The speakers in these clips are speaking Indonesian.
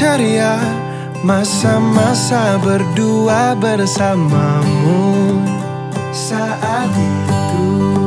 ceria masa-masa berdua bersamamu. Saat itu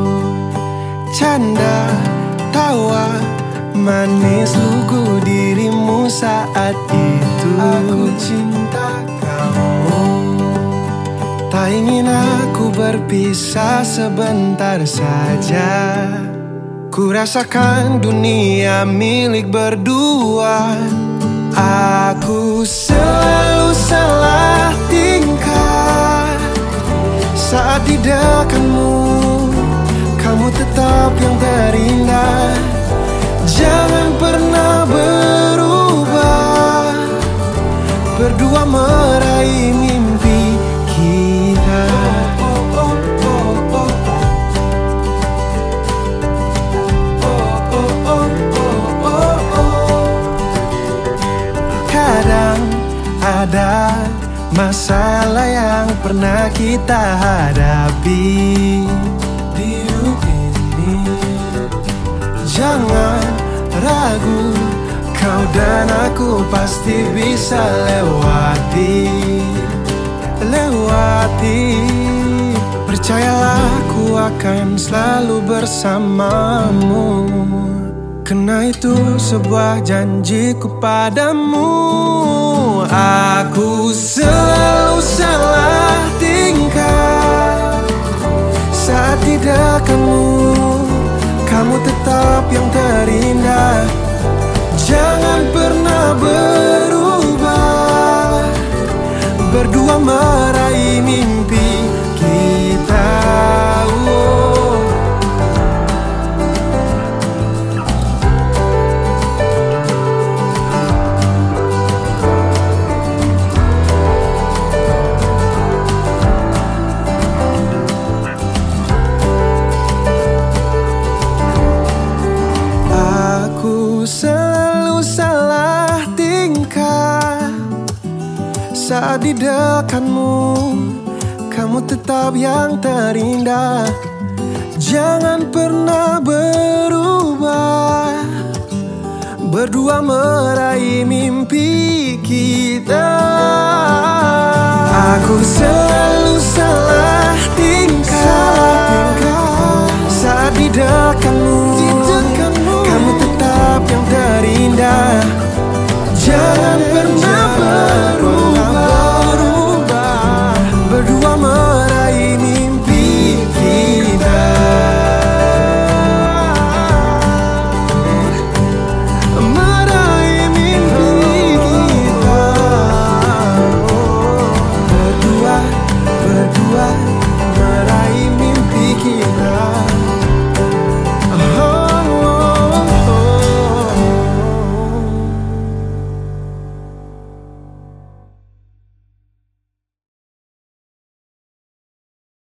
canda, tawa, manis lugu dirimu saat itu. Aku cinta kamu, tak ingin aku berpisah sebentar saja. Ku rasakan dunia milik berdua. Aku selalu salah tingkah saat di dekatmu. Kamu tetap yang terindah. Jangan pernah berubah. Berdua meraih mimpi kita. Kadang ada masalah yang pernah kita hadapi di hidup ini. Jangan ragu, kau dan aku pasti bisa lewati. Percayalah, aku akan selalu bersamamu. Karena itu sebuah janjiku padamu. Aku selalu salah tingkah saat di dekatmu. Kamu tetap yang terindah. Jangan pernah berubah. Berdua meraih mimpi kita. Selalu salah tingkah saat di dekatmu. Kamu tetap yang terindah. Jangan pernah berubah. Berdua meraih mimpi kita. Aku selalu salah tingkah saat di dekatmu.